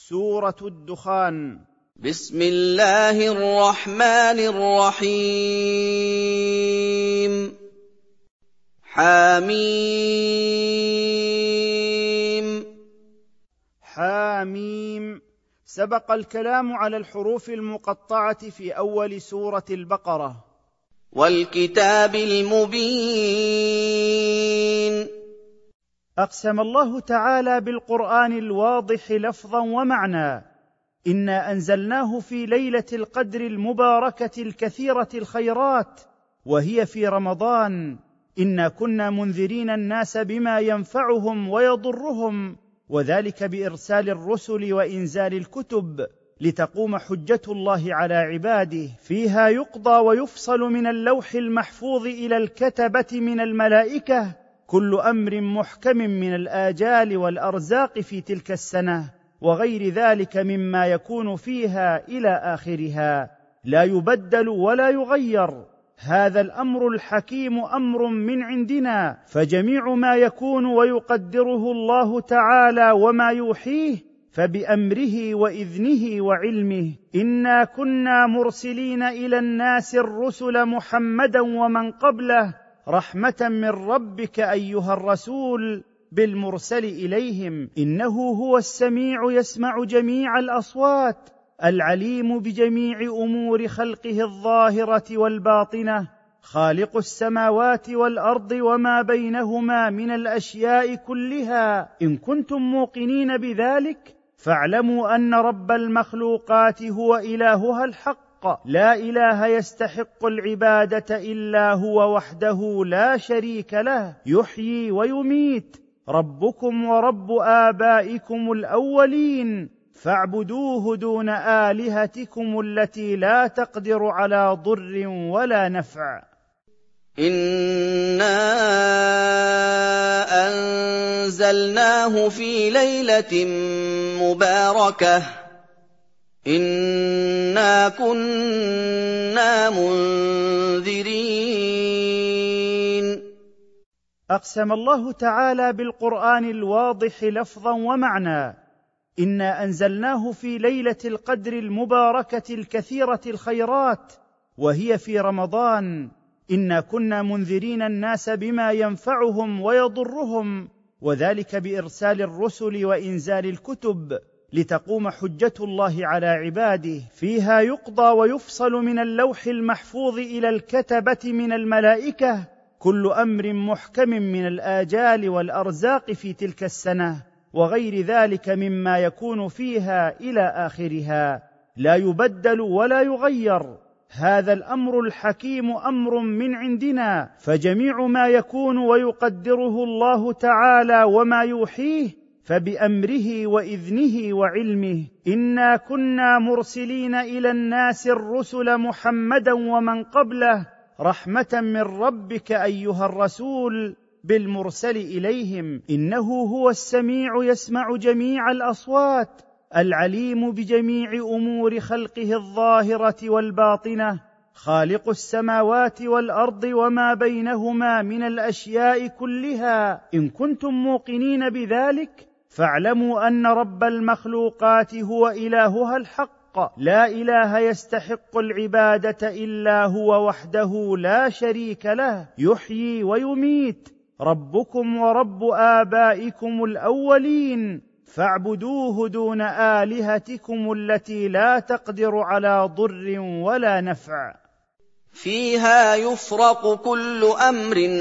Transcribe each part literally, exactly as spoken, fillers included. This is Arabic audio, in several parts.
سورة الدخان. بسم الله الرحمن الرحيم. حاميم. حاميم. سبق الكلام على الحروف المقطعة في أول سورة البقرة. والكتاب المبين. أقسم الله تعالى بالقرآن الواضح لفظا ومعنى: إنا أنزلناه في ليلة القدر المباركة الكثيرة الخيرات، وهي في رمضان. إنا كنا منذرين الناس بما ينفعهم ويضرهم، وذلك بإرسال الرسل وإنزال الكتب، لتقوم حجة الله على عباده. فيها يقضى ويفصل من اللوح المحفوظ إلى الكتبة من الملائكة كل أمر محكم من الآجال والأرزاق في تلك السنة، وغير ذلك مما يكون فيها إلى آخرها، لا يبدل ولا يغير. هذا الأمر الحكيم أمر من عندنا، فجميع ما يكون ويقدره الله تعالى وما يوحيه فبأمره وإذنه وعلمه. إنا كنا مرسلين إلى الناس الرسل محمدا ومن قبله رحمة من ربك أيها الرسول بالمرسل إليهم، إنه هو السميع يسمع جميع الأصوات، العليم بجميع أمور خلقه الظاهرة والباطنة، خالق السماوات والأرض وما بينهما من الأشياء كلها. إن كنتم موقنين بذلك فاعلموا أن رب المخلوقات هو إلهها الحق، لا إله يستحق العبادة إلا هو وحده لا شريك له، يحيي ويميت، ربكم ورب آبائكم الأولين، فاعبدوه دون آلهتكم التي لا تقدر على ضر ولا نفع. إنا أنزلناه في ليلة مباركة إنا كنا منذرين. أقسم الله تعالى بالقرآن الواضح لفظا ومعنى: إنا أنزلناه في ليلة القدر المباركة الكثيرة الخيرات، وهي في رمضان. إنا كنا منذرين الناس بما ينفعهم ويضرهم، وذلك بإرسال الرسل وإنزال الكتب، لتقوم حجة الله على عباده. فيها يقضى ويفصل من اللوح المحفوظ إلى الكتبة من الملائكة كل أمر محكم من الآجال والأرزاق في تلك السنة، وغير ذلك مما يكون فيها إلى آخرها، لا يبدل ولا يغير. هذا الأمر الحكيم أمر من عندنا، فجميع ما يكون ويقدره الله تعالى وما يوحيه فبأمره وإذنه وعلمه. إنا كنا مرسلين إلى الناس الرسل محمدا ومن قبله رحمة من ربك أيها الرسول بالمرسل إليهم، إنه هو السميع يسمع جميع الأصوات، العليم بجميع أمور خلقه الظاهرة والباطنة، خالق السماوات والأرض وما بينهما من الأشياء كلها. إن كنتم موقنين بذلك فاعلموا أن رب المخلوقات هو إلهها الحق، لا إله يستحق العبادة إلا هو وحده لا شريك له، يحيي ويميت، ربكم ورب آبائكم الأولين، فاعبدوه دون آلهتكم التي لا تقدر على ضر ولا نفع. فيها يفرق كل أمر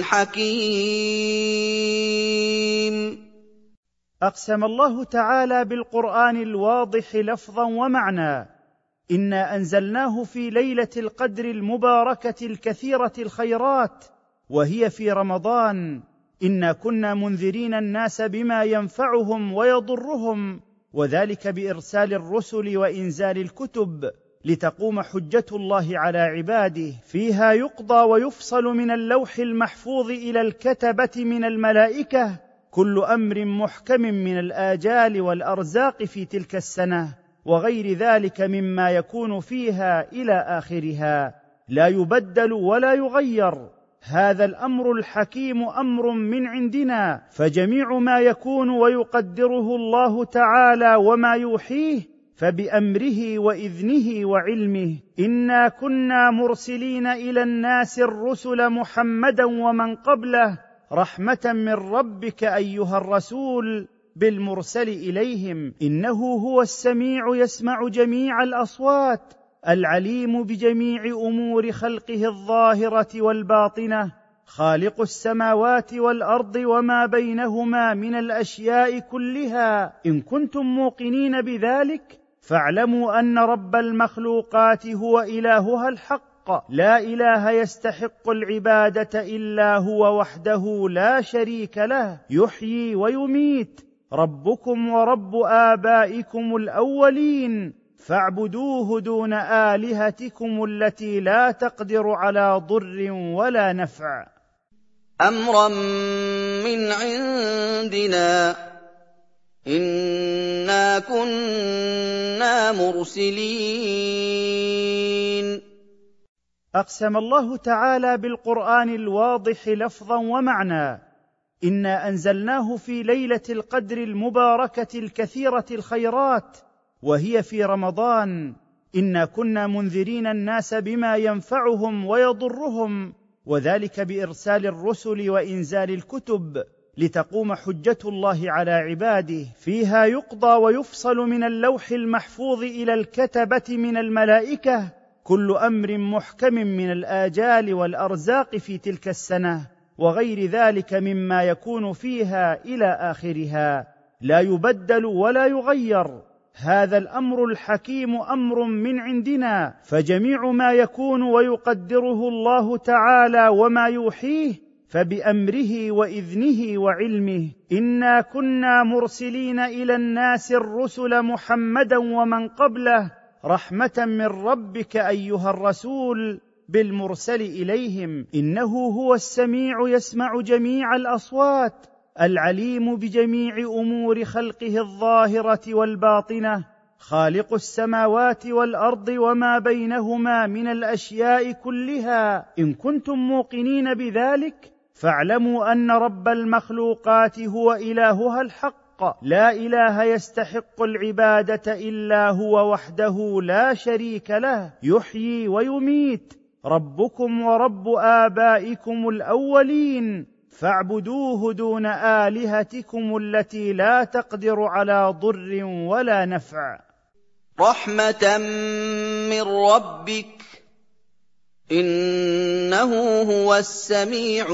حكيم. أقسم الله تعالى بالقرآن الواضح لفظا ومعنى: إنا أنزلناه في ليلة القدر المباركة الكثيرة الخيرات، وهي في رمضان. إنا كنا منذرين الناس بما ينفعهم ويضرهم، وذلك بإرسال الرسل وإنزال الكتب، لتقوم حجة الله على عباده. فيها يقضى ويفصل من اللوح المحفوظ إلى الكتبة من الملائكة كل أمر محكم من الآجال والأرزاق في تلك السنة، وغير ذلك مما يكون فيها إلى آخرها، لا يبدل ولا يغير. هذا الامر الحكيم امر من عندنا، فجميع ما يكون ويقدره الله تعالى وما يوحيه فبامره واذنه وعلمه. انا كنا مرسلين الى الناس الرسل محمدا ومن قبله رحمه من ربك ايها الرسول بالمرسل اليهم، انه هو السميع يسمع جميع الاصوات العليم بجميع امور خلقه الظاهره والباطنه، خالق السماوات والارض وما بينهما من الاشياء كلها. ان كنتم موقنين بذلك فاعلموا ان رب المخلوقات هو الهها الحق، لا اله يستحق العباده الا هو وحده لا شريك له، يحيي ويميت، ربكم ورب آبائكم الأولين فاعبدوه دون آلهتكم التي لا تقدر على ضر ولا نفع. أمرا من عندنا إنا كنا مرسلين. أقسم الله تعالى بالقرآن الواضح لفظا ومعنى: إنا أنزلناه في ليلة القدر المباركة الكثيرة الخيرات، وهي في رمضان. إنا كنا منذرين الناس بما ينفعهم ويضرهم، وذلك بإرسال الرسل وإنزال الكتب لتقوم حجة الله على عباده. فيها يقضى ويفصل من اللوح المحفوظ إلى الكتبة من الملائكة كل أمر محكم من الآجال والأرزاق في تلك السنة وغير ذلك مما يكون فيها إلى آخرها، لا يبدل ولا يغير. هذا الأمر الحكيم أمر من عندنا، فجميع ما يكون ويقدره الله تعالى وما يوحيه فبأمره وإذنه وعلمه. إنا كنا مرسلين إلى الناس الرسل محمدا ومن قبله رحمة من ربك أيها الرسول بالمرسل إليهم، إنه هو السميع يسمع جميع الأصوات العليم بجميع أمور خلقه الظاهرة والباطنة، خالق السماوات والأرض وما بينهما من الأشياء كلها. إن كنتم موقنين بذلك فاعلموا أن رب المخلوقات هو إلهها الحق، لا إله يستحق العبادة إلا هو وحده لا شريك له، يحيي ويميت، ربكم ورب آبائكم الأولين فاعبدوه دون آلهتكم التي لا تقدر على ضر ولا نفع. رحمة من ربك إنه هو السميع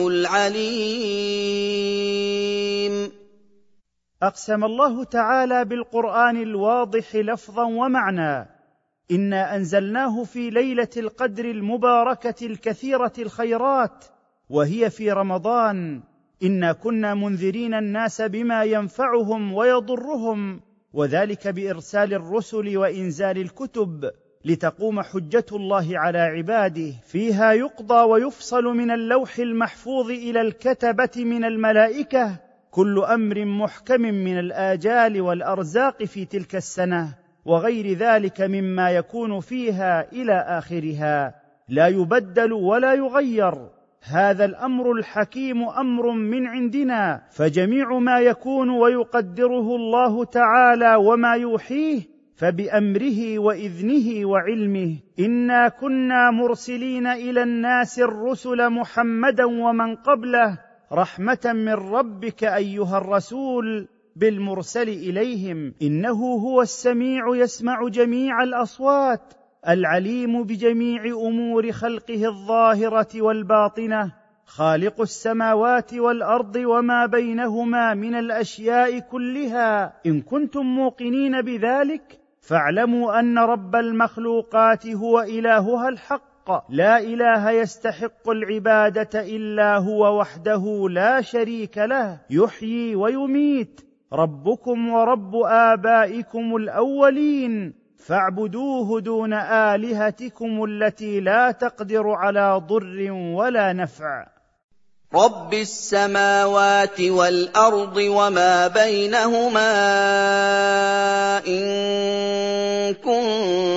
العليم. أقسم الله تعالى بالقرآن الواضح لفظا ومعنى: إنا أنزلناه في ليلة القدر المباركة الكثيرة الخيرات، وهي في رمضان. إنا كنا منذرين الناس بما ينفعهم ويضرهم، وذلك بإرسال الرسل وإنزال الكتب لتقوم حجة الله على عباده. فيها يقضى ويفصل من اللوح المحفوظ إلى الكتبة من الملائكة كل أمر محكم من الآجال والأرزاق في تلك السنة وغير ذلك مما يكون فيها إلى آخرها، لا يبدل ولا يغير. هذا الأمر الحكيم أمر من عندنا، فجميع ما يكون ويقدره الله تعالى وما يوحيه فبأمره وإذنه وعلمه. إنا كنا مرسلين إلى الناس الرسل محمدا ومن قبله رحمة من ربك أيها الرسول بالمرسل إليهم، إنه هو السميع يسمع جميع الأصوات العليم بجميع أمور خلقه الظاهرة والباطنة، خالق السماوات والأرض وما بينهما من الأشياء كلها. إن كنتم موقنين بذلك فاعلموا أن رب المخلوقات هو إلهها الحق، لا إله يستحق العبادة إلا هو وحده لا شريك له، يحيي ويميت، ربكم ورب آبائكم الأولين فاعبدوه دون آلهتكم التي لا تقدر على ضر ولا نفع. رب السماوات والأرض وما بينهما إن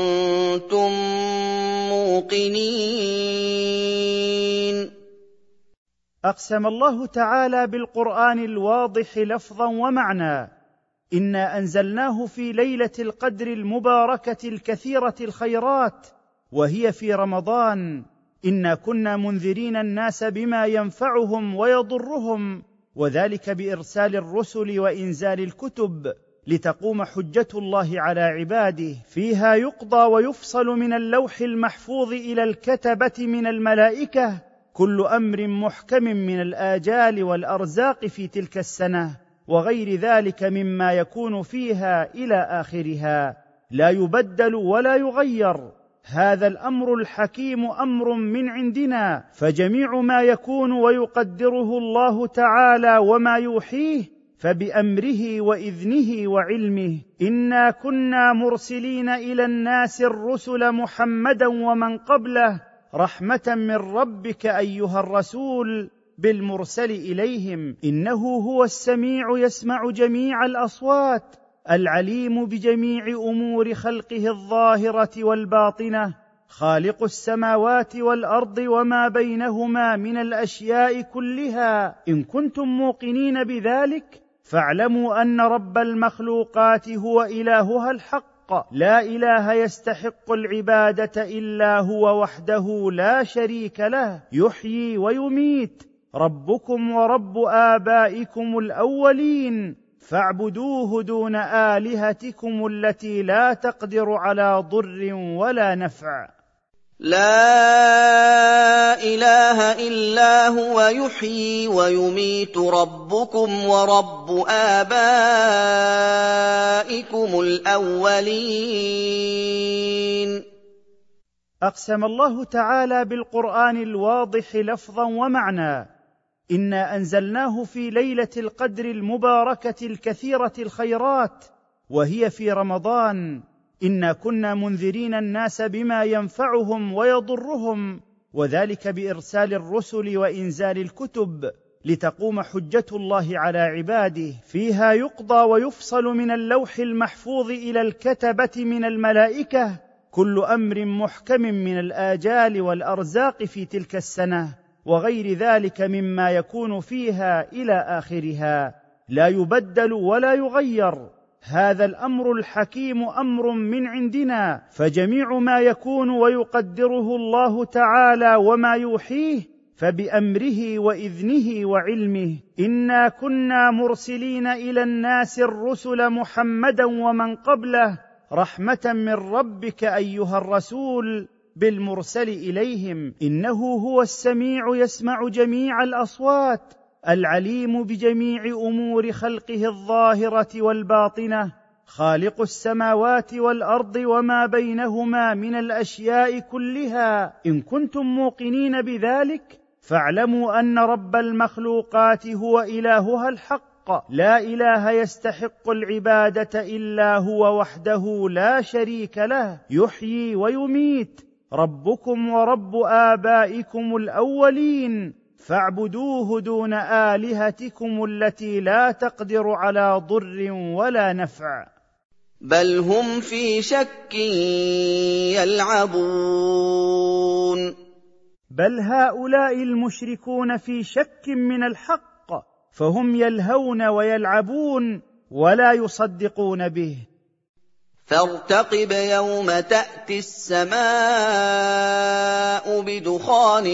كنتم موقنين. أقسم الله تعالى بالقرآن الواضح لفظا ومعنى: إنا أنزلناه في ليلة القدر المباركة الكثيرة الخيرات، وهي في رمضان. إنا كنا منذرين الناس بما ينفعهم ويضرهم، وذلك بإرسال الرسل وإنزال الكتب، لتقوم حجة الله على عباده. فيها يقضى ويفصل من اللوح المحفوظ إلى الكتبة من الملائكة كل أمر محكم من الآجال والأرزاق في تلك السنة، وغير ذلك مما يكون فيها إلى آخرها، لا يبدل ولا يغير. هذا الأمر الحكيم أمر من عندنا، فجميع ما يكون ويقدره الله تعالى وما يوحيه فبأمره وإذنه وعلمه. إنا كنا مرسلين إلى الناس الرسل محمدا ومن قبله رحمة من ربك أيها الرسول بالمرسل إليهم، إنه هو السميع يسمع جميع الأصوات، العليم بجميع أمور خلقه الظاهرة والباطنة، خالق السماوات والأرض وما بينهما من الأشياء كلها. إن كنتم موقنين بذلك فاعلموا أن رب المخلوقات هو إلهها الحق، لا إله يستحق العبادة إلا هو وحده لا شريك له، يحيي ويميت، ربكم ورب آبائكم الأولين، فاعبدوه دون آلهتكم التي لا تقدر على ضر ولا نفع. لا إله إلا هو يحيي ويميت، ربكم ورب آبائكم الأولين. أقسم الله تعالى بالقرآن الواضح لفظا ومعنى: إنا أنزلناه في ليلة القدر المباركة الكثيرة الخيرات، وهي في رمضان. إنا كنا منذرين الناس بما ينفعهم ويضرهم، وذلك بإرسال الرسل وإنزال الكتب، لتقوم حجة الله على عباده. فيها يقضى ويفصل من اللوح المحفوظ إلى الكتبة من الملائكة كل أمر محكم من الآجال والأرزاق في تلك السنة، وغير ذلك مما يكون فيها إلى آخرها، لا يبدل ولا يغير. هذا الأمر الحكيم أمر من عندنا، فجميع ما يكون ويقدره الله تعالى وما يوحيه فبأمره وإذنه وعلمه. إنا كنا مرسلين إلى الناس الرسل محمدا ومن قبله رحمة من ربك أيها الرسول بالمرسل إليهم، إنه هو السميع يسمع جميع الأصوات، العليم بجميع أمور خلقه الظاهرة والباطنة، خالق السماوات والأرض وما بينهما من الأشياء كلها. إن كنتم موقنين بذلك فاعلموا أن رب المخلوقات هو إلهها الحق، لا إله يستحق العبادة إلا هو وحده لا شريك له، يحيي ويميت، ربكم ورب آبائكم الأولين، فاعبدوه دون آلهتكم التي لا تقدر على ضر ولا نفع. بل هم في شك يلعبون. بل هؤلاء المشركون في شك من الحق، فهم يلهون ويلعبون ولا يصدقون به. فارتقب يوم تأتي السماء بدخان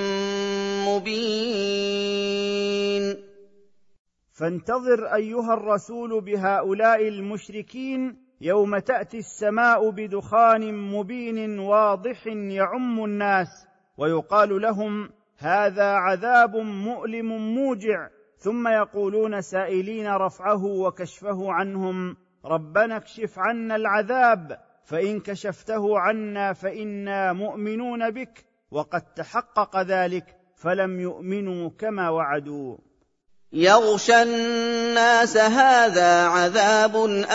مبين. فانتظر أيها الرسول بهؤلاء المشركين يوم تأتي السماء بدخان مبين واضح يعم الناس، ويقال لهم: هذا عذاب مؤلم موجع، ثم يقولون سائلين رفعه وكشفه عنهم: ربنا اكشف عنا العذاب، فإن كشفته عنا فإنا مؤمنون بك، وقد تحقق ذلك فلم يؤمنوا كما وعدوا. يغشى الناس هذا عذاب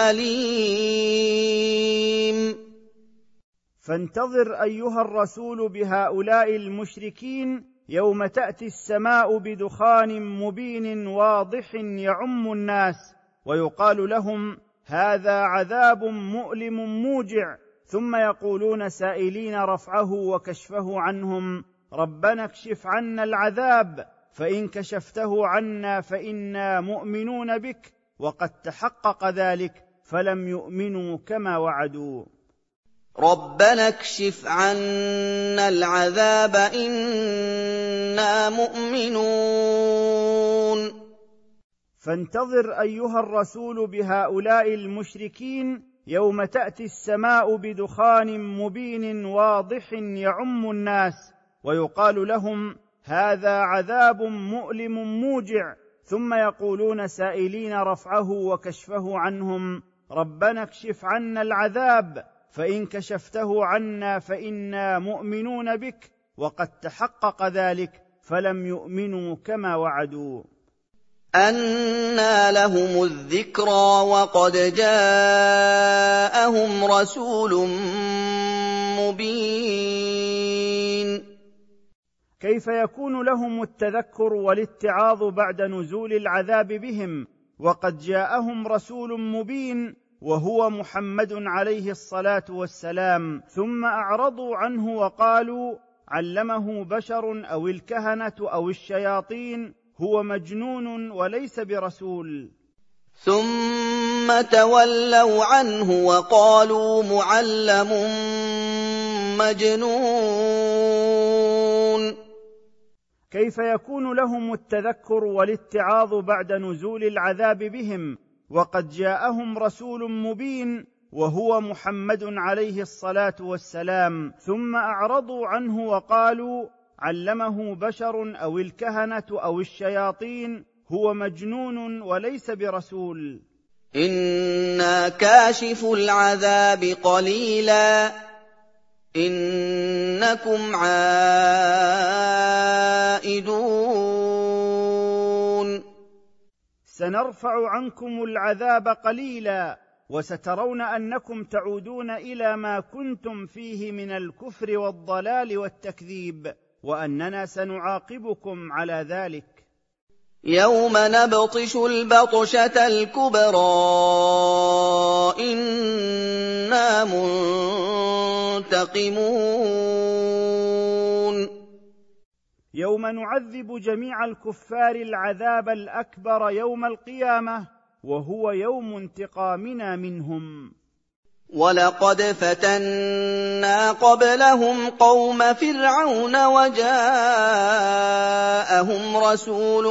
أليم. فانتظر أيها الرسول بهؤلاء المشركين يوم تأتي السماء بدخان مبين واضح يعم الناس، ويقال لهم: هذا عذاب مؤلم موجع، ثم يقولون سائلين رفعه وكشفه عنهم: ربنا اكشف عنا العذاب، فإن كشفته عنا فإنا مؤمنون بك، وقد تحقق ذلك فلم يؤمنوا كما وعدوا. ربنا اكشف عنا العذاب إنا مؤمنون. فانتظر أيها الرسول بهؤلاء المشركين يوم تأتي السماء بدخان مبين واضح يعم الناس، ويقال لهم هذا عذاب مؤلم موجع، ثم يقولون سائلين رفعه وكشفه عنهم ربنا اكشف عنا العذاب، فإن كشفته عنا فإنا مؤمنون بك، وقد تحقق ذلك فلم يؤمنوا كما وعدوا. أنى لهم الذكرى وقد جاءهم رسول مبين. كيف يكون لهم التذكر والاتعاظ بعد نزول العذاب بهم وقد جاءهم رسول مبين وهو محمد عليه الصلاة والسلام، ثم أعرضوا عنه وقالوا علمه بشر أو الكهنة أو الشياطين، هو مجنون وليس برسول. ثم تولوا عنه وقالوا معلم مجنون. كيف يكون لهم التذكر والاتعاظ بعد نزول العذاب بهم وقد جاءهم رسول مبين وهو محمد عليه الصلاة والسلام، ثم أعرضوا عنه وقالوا علمه بشر أو الكهنة أو الشياطين، هو مجنون وليس برسول. إنا كاشف العذاب قليلا إنكم عائدون. سنرفع عنكم العذاب قليلا، وسترون أنكم تعودون إلى ما كنتم فيه من الكفر والضلال والتكذيب، وأننا سنعاقبكم على ذلك. يوم نبطش البطشة الكبرى إنا منتقمون. يوم نعذب جميع الكفار العذاب الأكبر يوم القيامة، وهو يوم انتقامنا منهم. ولقد فتنا قبلهم قوم فرعون وجاءهم رسول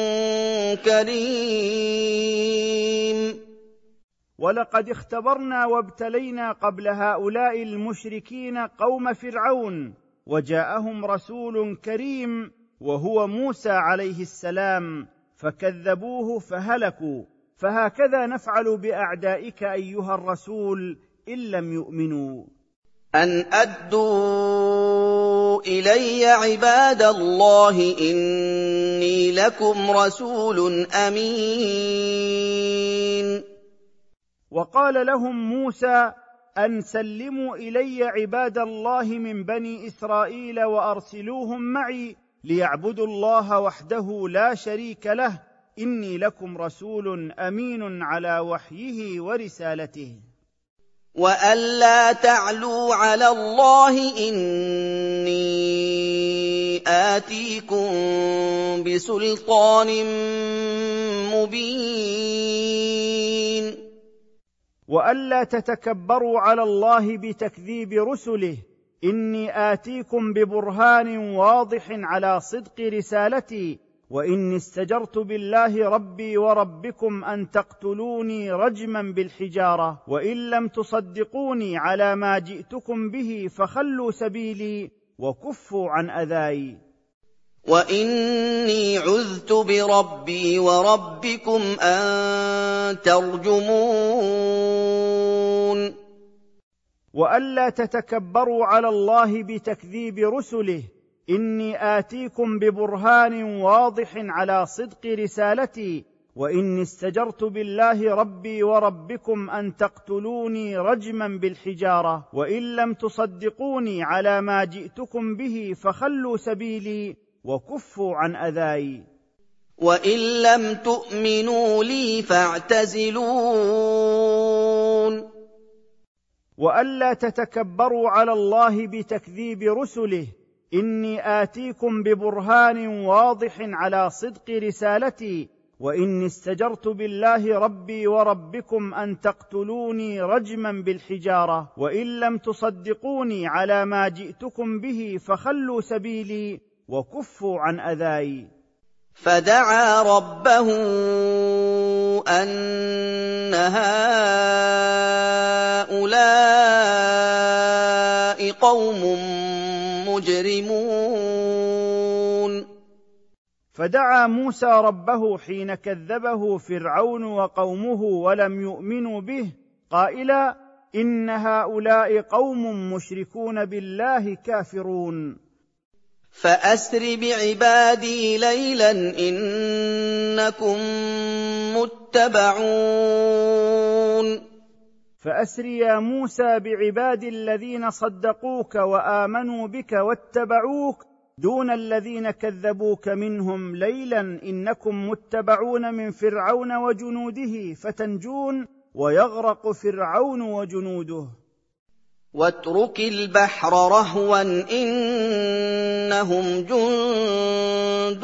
كريم. ولقد اختبرنا وابتلينا قبل هؤلاء المشركين قوم فرعون، وجاءهم رسول كريم وهو موسى عليه السلام، فكذبوه فهلكوا. فهكذا نفعل بأعدائك أيها الرسول إن لم يؤمنوا. أن أدوا إلي عباد الله إني لكم رسول أمين. وقال لهم موسى أن سلموا إلي عباد الله من بني إسرائيل وأرسلوهم معي ليعبدوا الله وحده لا شريك له، إني لكم رسول أمين على وحيه ورسالته. وألا تعلوا على الله إني آتيكم بسلطان مبين. وألا تتكبروا على الله بتكذيب رسله، إني آتيكم ببرهان واضح على صدق رسالتي، وإني استجرت بالله ربي وربكم أن تقتلوني رجما بالحجارة، وإن لم تصدقوني على ما جئتكم به فخلوا سبيلي وكفوا عن أذاي. وإني عذت بربي وربكم أن ترجمون. وألا تتكبروا على الله بتكذيب رسله، إني آتيكم ببرهان واضح على صدق رسالتي، وإني استجرت بالله ربي وربكم أن تقتلوني رجما بالحجارة، وإن لم تصدقوني على ما جئتكم به فخلوا سبيلي وكفوا عن أذاي. وإن لم تؤمنوا لي فاعتزلون. وألا تتكبروا على الله بتكذيب رسله، إني آتيكم ببرهان واضح على صدق رسالتي، وإني استجرت بالله ربي وربكم أن تقتلوني رجما بالحجارة، وإن لم تصدقوني على ما جئتكم به فخلوا سبيلي وكفوا عن أذاي. فدعا ربه أن هؤلاء قوم مجرمون. فدعا موسى ربه حين كذبه فرعون وقومه ولم يؤمنوا به قائلا: إن هؤلاء قوم مشركون بالله كافرون. فأسر بعبادي ليلا إنكم متبعون. فأسر يا موسى بعباد الذين صدقوك وآمنوا بك واتبعوك دون الذين كذبوك منهم ليلا إنكم متبعون من فرعون وجنوده فتنجون ويغرق فرعون وجنوده. واترك البحر رهوا إنهم جند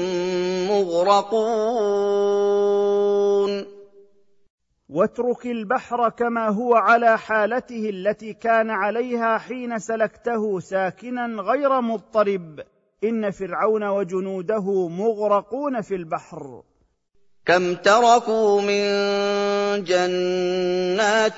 مغرقون. واترك البحر كما هو على حالته التي كان عليها حين سلكته ساكنا غير مضطرب، إن فرعون وجنوده مغرقون في البحر. كم تركوا من جنات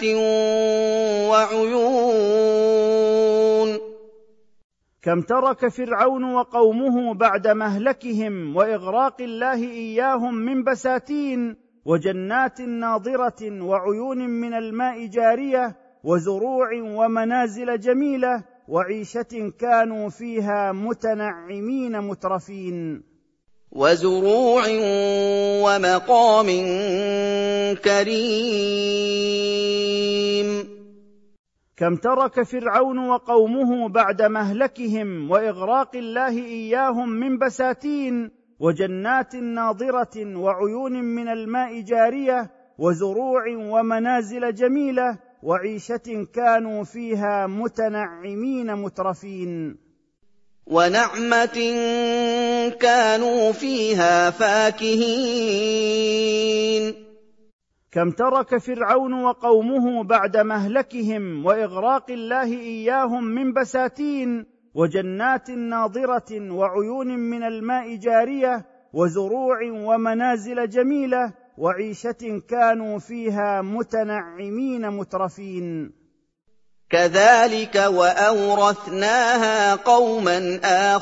وعيون. كم ترك فرعون وقومه بعد مهلكهم وإغراق الله إياهم من بساتين وجنات ناضرة وعيون من الماء جارية وزروع ومنازل جميلة وعيشة كانوا فيها متنعمين مترفين. وزروع ومقام كريم. كم ترك فرعون وقومه بعد مهلكهم وإغراق الله إياهم من بساتين وجنات ناضرة وعيون من الماء جارية وزروع ومنازل جميلة وعيشة كانوا فيها متنعمين مترفين. ونعمة كانوا فيها فاكهين. كم ترك فرعون وقومه بعد مهلكهم وإغراق الله إياهم من بساتين وجنات ناضرة وعيون من الماء جارية وزروع ومنازل جميلة وعيشة كانوا فيها متنعمين مترفين. كذلك وأورثناها قوما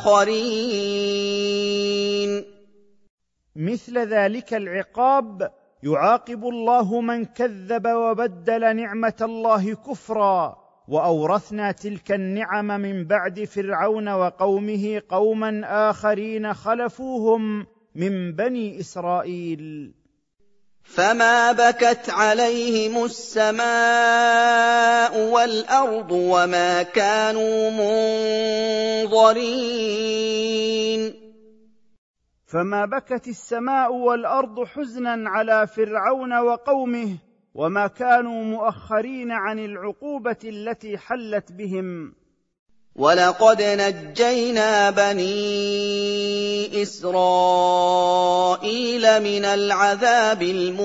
آخرين. مثل ذلك العقاب يعاقب الله من كذب وبدل نعمة الله كفرا، وأورثنا تلك النعم من بعد فرعون وقومه قوما آخرين خلفوهم من بني إسرائيل. فما بكت عليهم السماء والأرض وما كانوا منظرين. فما بكت السماء والأرض حزنا على فرعون وقومه وما كانوا مؤخرين عن العقوبة التي حلت بهم. ولقد نجينا بني إسرائيل من العذاب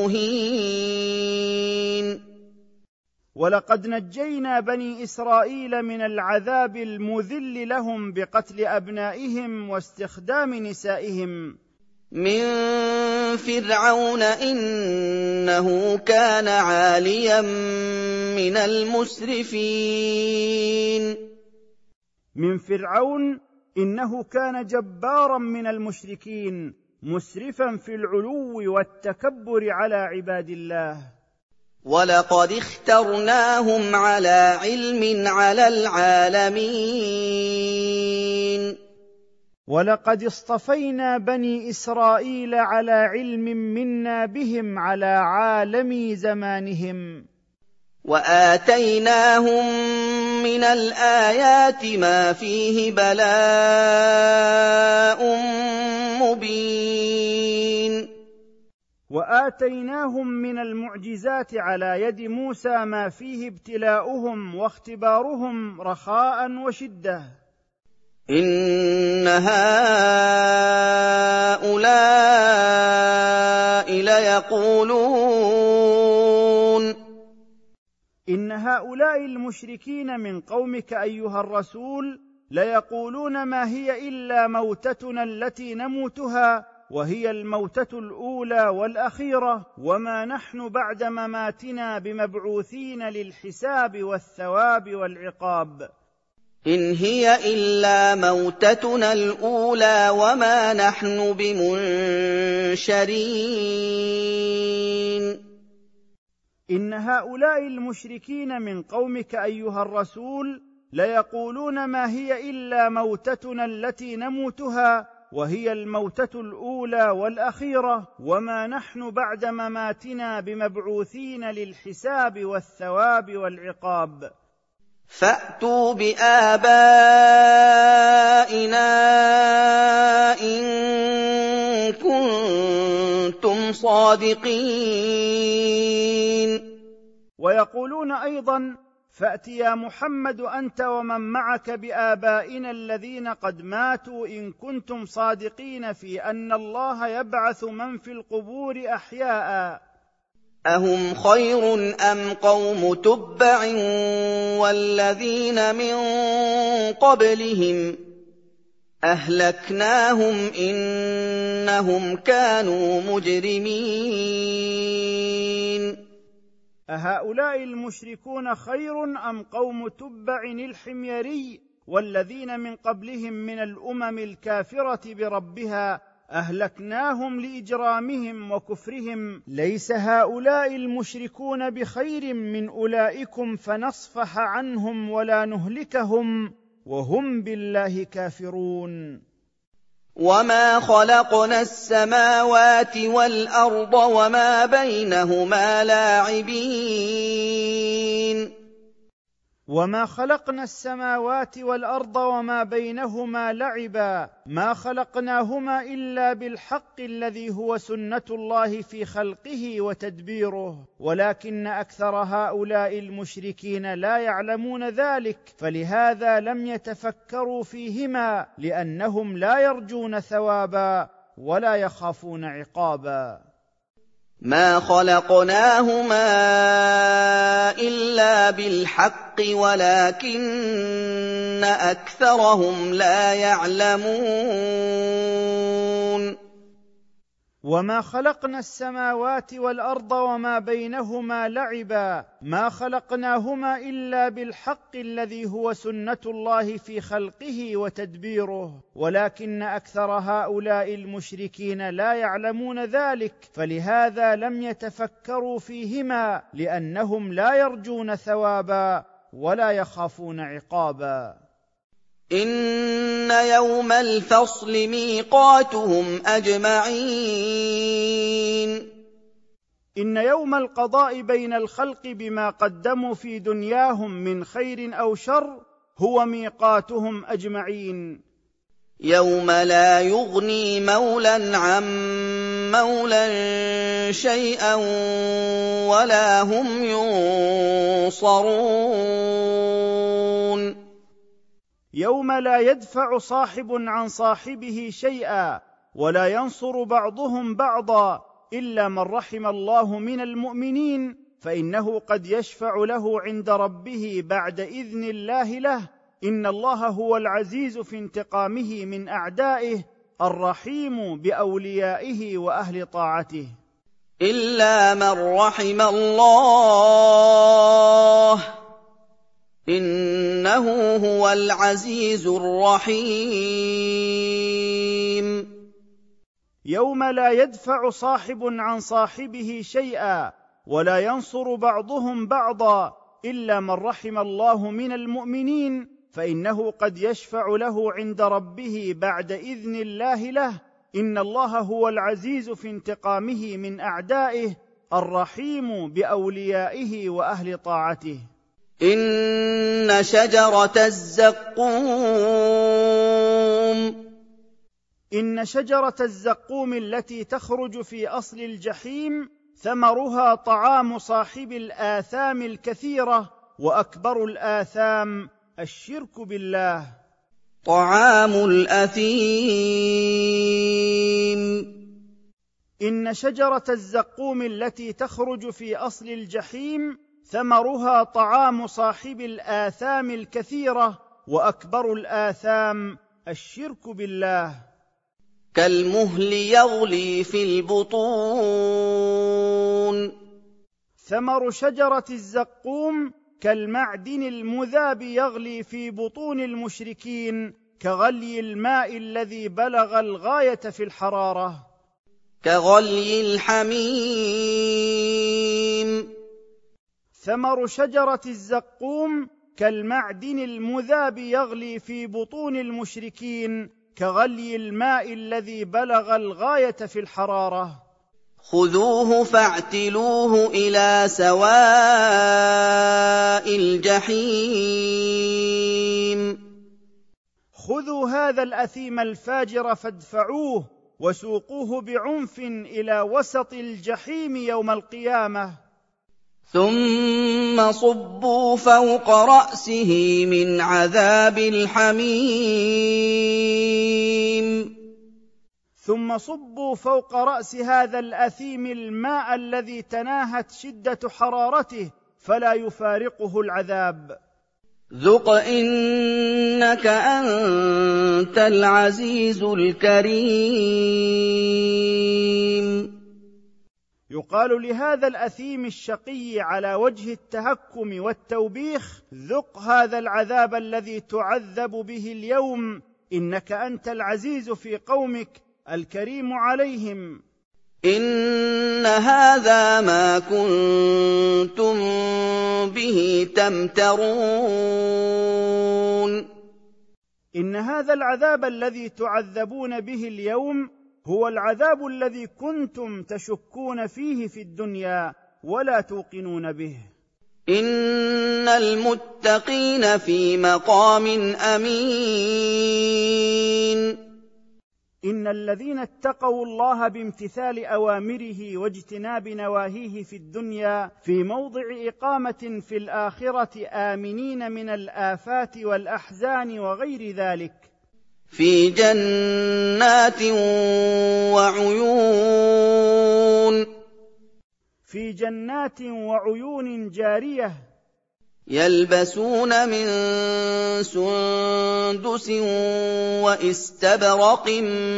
المهين. ولقد نجينا بني إسرائيل من العذاب المذل لهم بقتل أبنائهم واستخدام نسائهم. من فرعون إنه كان عاليا من المسرفين. من فرعون إنه كان جبارا من المشركين مسرفا في العلو والتكبر على عباد الله. ولقد اخترناهم على علم على العالمين. ولقد اصطفينا بني إسرائيل على علم منا بهم على عالم زمانهم. وآتيناهم من الآيات ما فيه بلاء مبين. وآتيناهم من المعجزات على يد موسى ما فيه ابتلاؤهم واختبارهم رخاء وشدة. إِنَّ هَٰؤُلَاءِ لَيَقُولُونَ إن هؤلاء المشركين من قومك أيها الرسول ليقولون ما هي إلا موتتنا التي نموتها وهي الموتة الأولى والأخيرة وما نحن بعد مماتنا بمبعوثين للحساب والثواب والعقاب. إن هي إلا موتتنا الأولى وما نحن بمنشرين. إن هؤلاء المشركين من قومك أيها الرسول ليقولون ما هي إلا موتتنا التي نموتها وهي الموتة الأولى والأخيرة وما نحن بعد مماتنا بمبعوثين للحساب والثواب والعقاب. فأتوا بآبائنا إن كنتم صادقين. ويقولون أيضا فأت يا محمد أنت ومن معك بآبائنا الذين قد ماتوا إن كنتم صادقين في أن الله يبعث من في القبور أحياء. أهم خير أم قوم تبع والذين من قبلهم أهلكناهم إنهم كانوا مجرمين. أهؤلاء المشركون خير أم قوم تبع الحميري والذين من قبلهم من الأمم الكافرة بربها أهلكناهم لإجرامهم وكفرهم. ليس هؤلاء المشركون بخير من أولئكم فنصفح عنهم ولا نهلكهم وهم بالله كافرون. وما خلقنا السماوات والأرض وما بينهما لاعبين. وما خلقنا السماوات والأرض وما بينهما لعبا ما خلقناهما إلا بالحق الذي هو سنة الله في خلقه وتدبيره ولكن أكثر هؤلاء المشركين لا يعلمون ذلك فلهذا لم يتفكروا فيهما لأنهم لا يرجون ثوابا ولا يخافون عقابا. ما خلقناهما إلا بالحق ولكن أكثرهم لا يعلمون. وما خلقنا السماوات والأرض وما بينهما لعبا ما خلقناهما إلا بالحق الذي هو سنة الله في خلقه وتدبيره ولكن أكثر هؤلاء المشركين لا يعلمون ذلك فلهذا لم يتفكروا فيهما لأنهم لا يرجون ثوابا ولا يخافون عقابا. إن يوم الفصل ميقاتهم أجمعين. إن يوم القضاء بين الخلق بما قدموا في دنياهم من خير أو شر هو ميقاتهم أجمعين. يوم لا يغني مولى عن مولى شيئا ولا هم ينصرون. يوم لا يدفع صاحب عن صاحبه شيئا ولا ينصر بعضهم بعضا إلا من رحم الله من المؤمنين فإنه قد يشفع له عند ربه بعد إذن الله له. إن الله هو العزيز في انتقامه من أعدائه الرحيم بأوليائه وأهل طاعته. إلا من رحم الله إنه هو العزيز الرحيم. يوم لا يدفع صاحب عن صاحبه شيئا ولا ينصر بعضهم بعضا إلا من رحم الله من المؤمنين فإنه قد يشفع له عند ربه بعد إذن الله له. إن الله هو العزيز في انتقامه من أعدائه الرحيم بأوليائه وأهل طاعته. إن شجرة الزقوم إن شجرة الزقوم التي تخرج في أصل الجحيم ثمرها طعام صاحب الآثام الكثيرة وأكبر الآثام الشرك بالله. طعام الأثيم. إن شجرة الزقوم التي تخرج في أصل الجحيم ثمرها طعام صاحب الآثام الكثيرة، وأكبر الآثام الشرك بالله. كالمهل يغلي في البطون. ثمر شجرة الزقوم كالمعدن المذاب يغلي في بطون المشركين، كغلي الماء الذي بلغ الغاية في الحرارة. كغلي الحميم. ثمر شجرة الزقوم كالمعدن المذاب يغلي في بطون المشركين، كغلي الماء الذي بلغ الغاية في الحرارة. خذوه فاعتلوه إلى سواء الجحيم. خذوا هذا الأثيم الفاجر فادفعوه وسوقوه بعنف إلى وسط الجحيم يوم القيامة. ثم صبوا فوق رأسه من عذاب الحميم. ثم صبوا فوق رأس هذا الأثيم الماء الذي تناهت شدة حرارته فلا يفارقه العذاب. ذق إنك أنت العزيز الكريم. يقال لهذا الأثيم الشقي على وجه التهكم والتوبيخ: ذق هذا العذاب الذي تعذب به اليوم، إنك أنت العزيز في قومك الكريم عليهم. إن هذا ما كنتم به تمترون. إن هذا العذاب الذي تعذبون به اليوم هو العذاب الذي كنتم تشكون فيه في الدنيا ولا توقنون به. إن المتقين في مقام أمين. إن الذين اتقوا الله بامتثال أوامره واجتناب نواهيه في الدنيا في موضع إقامة في الآخرة آمنين من الآفات والأحزان وغير ذلك. في جنات وعيون. في جنات وعيون جارية. يلبسون من سندس واستبرق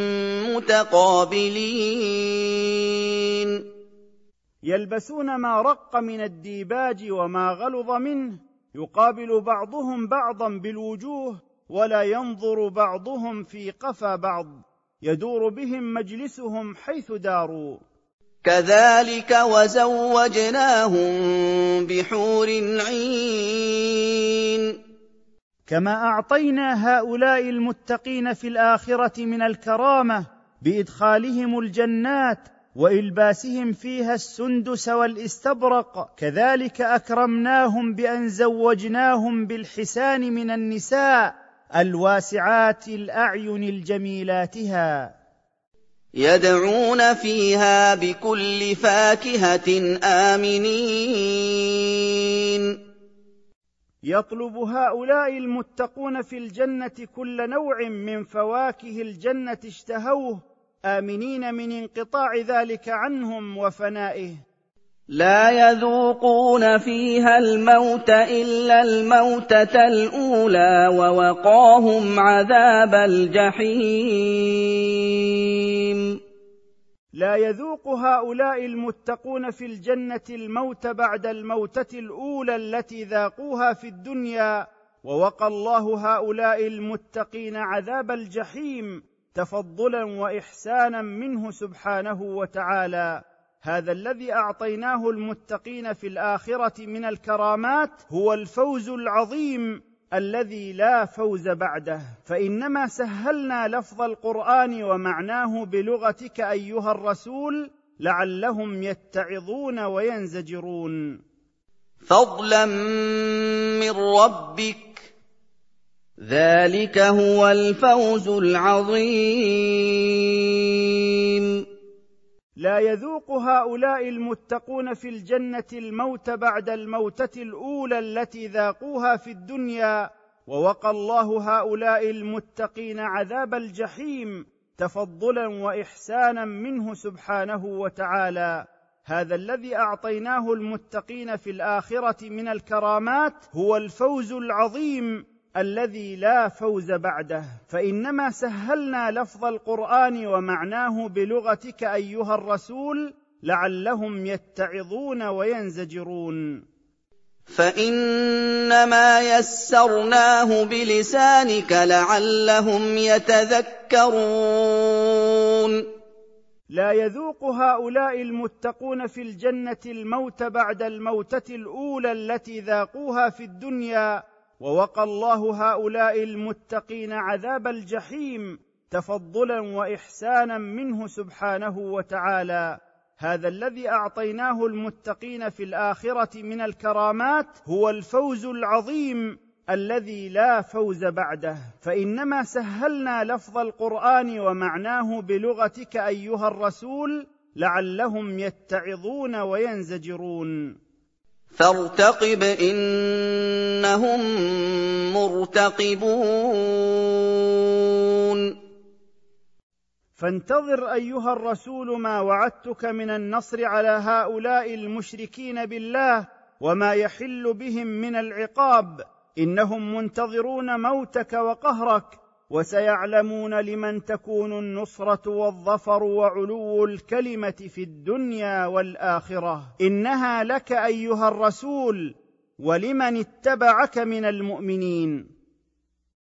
متقابلين. يلبسون ما رق من الديباج وما غلظ منه، يقابل بعضهم بعضا بالوجوه ولا ينظر بعضهم في قفا بعض، يدور بهم مجلسهم حيث داروا. كذلك وزوجناهم بحور عين. كما أعطينا هؤلاء المتقين في الآخرة من الكرامة بإدخالهم الجنات وإلباسهم فيها السندس والاستبرق، كذلك أكرمناهم بأن زوجناهم بالحسان من النساء الواسعات الأعين الجميلاتها. يدعون فيها بكل فاكهة آمنين. يطلب هؤلاء المتقون في الجنة كل نوع من فواكه الجنة اشتهوه، آمنين من انقطاع ذلك عنهم وفنائه. لا يذوقون فيها الموت إلا الموتة الأولى ووقاهم عذاب الجحيم. لا يذوق هؤلاء المتقون في الجنة الموت بعد الموتة الأولى التي ذاقوها في الدنيا، ووقى الله هؤلاء المتقين عذاب الجحيم تفضلا وإحسانا منه سبحانه وتعالى. هذا الذي أعطيناه المتقين في الآخرة من الكرامات هو الفوز العظيم الذي لا فوز بعده، فإنما سهلنا لفظ القرآن ومعناه بلغتك أيها الرسول لعلهم يتعظون وينزجرون. فضلا من ربك، ذلك هو الفوز العظيم. لا يذوق هؤلاء المتقون في الجنة الموت بعد الموتة الأولى التي ذاقوها في الدنيا، ووقى الله هؤلاء المتقين عذاب الجحيم تفضلا وإحسانا منه سبحانه وتعالى. هذا الذي أعطيناه المتقين في الآخرة من الكرامات هو الفوز العظيم الذي لا فوز بعده، فإنما سهلنا لفظ القرآن ومعناه بلغتك أيها الرسول لعلهم يتعظون وينزجرون. فإنما يسرناه بلسانك لعلهم يتذكرون. لا يذوق هؤلاء المتقون في الجنة الموت بعد الموتة الأولى التي ذاقوها في الدنيا، ووقى الله هؤلاء المتقين عذاب الجحيم تفضلا وإحسانا منه سبحانه وتعالى. هذا الذي أعطيناه المتقين في الآخرة من الكرامات هو الفوز العظيم الذي لا فوز بعده، فإنما سهلنا لفظ القرآن ومعناه بلغتك أيها الرسول لعلهم يتعظون وينزجرون. فارتقب إنهم مرتقبون. فانتظر أيها الرسول ما وعدتك من النصر على هؤلاء المشركين بالله وما يحل بهم من العقاب، إنهم منتظرون موتك وقهرك، وسيعلمون لمن تكون النصرة والظفر وعلو الكلمة في الدنيا والآخرة. إنها لك أيها الرسول ولمن اتبعك من المؤمنين.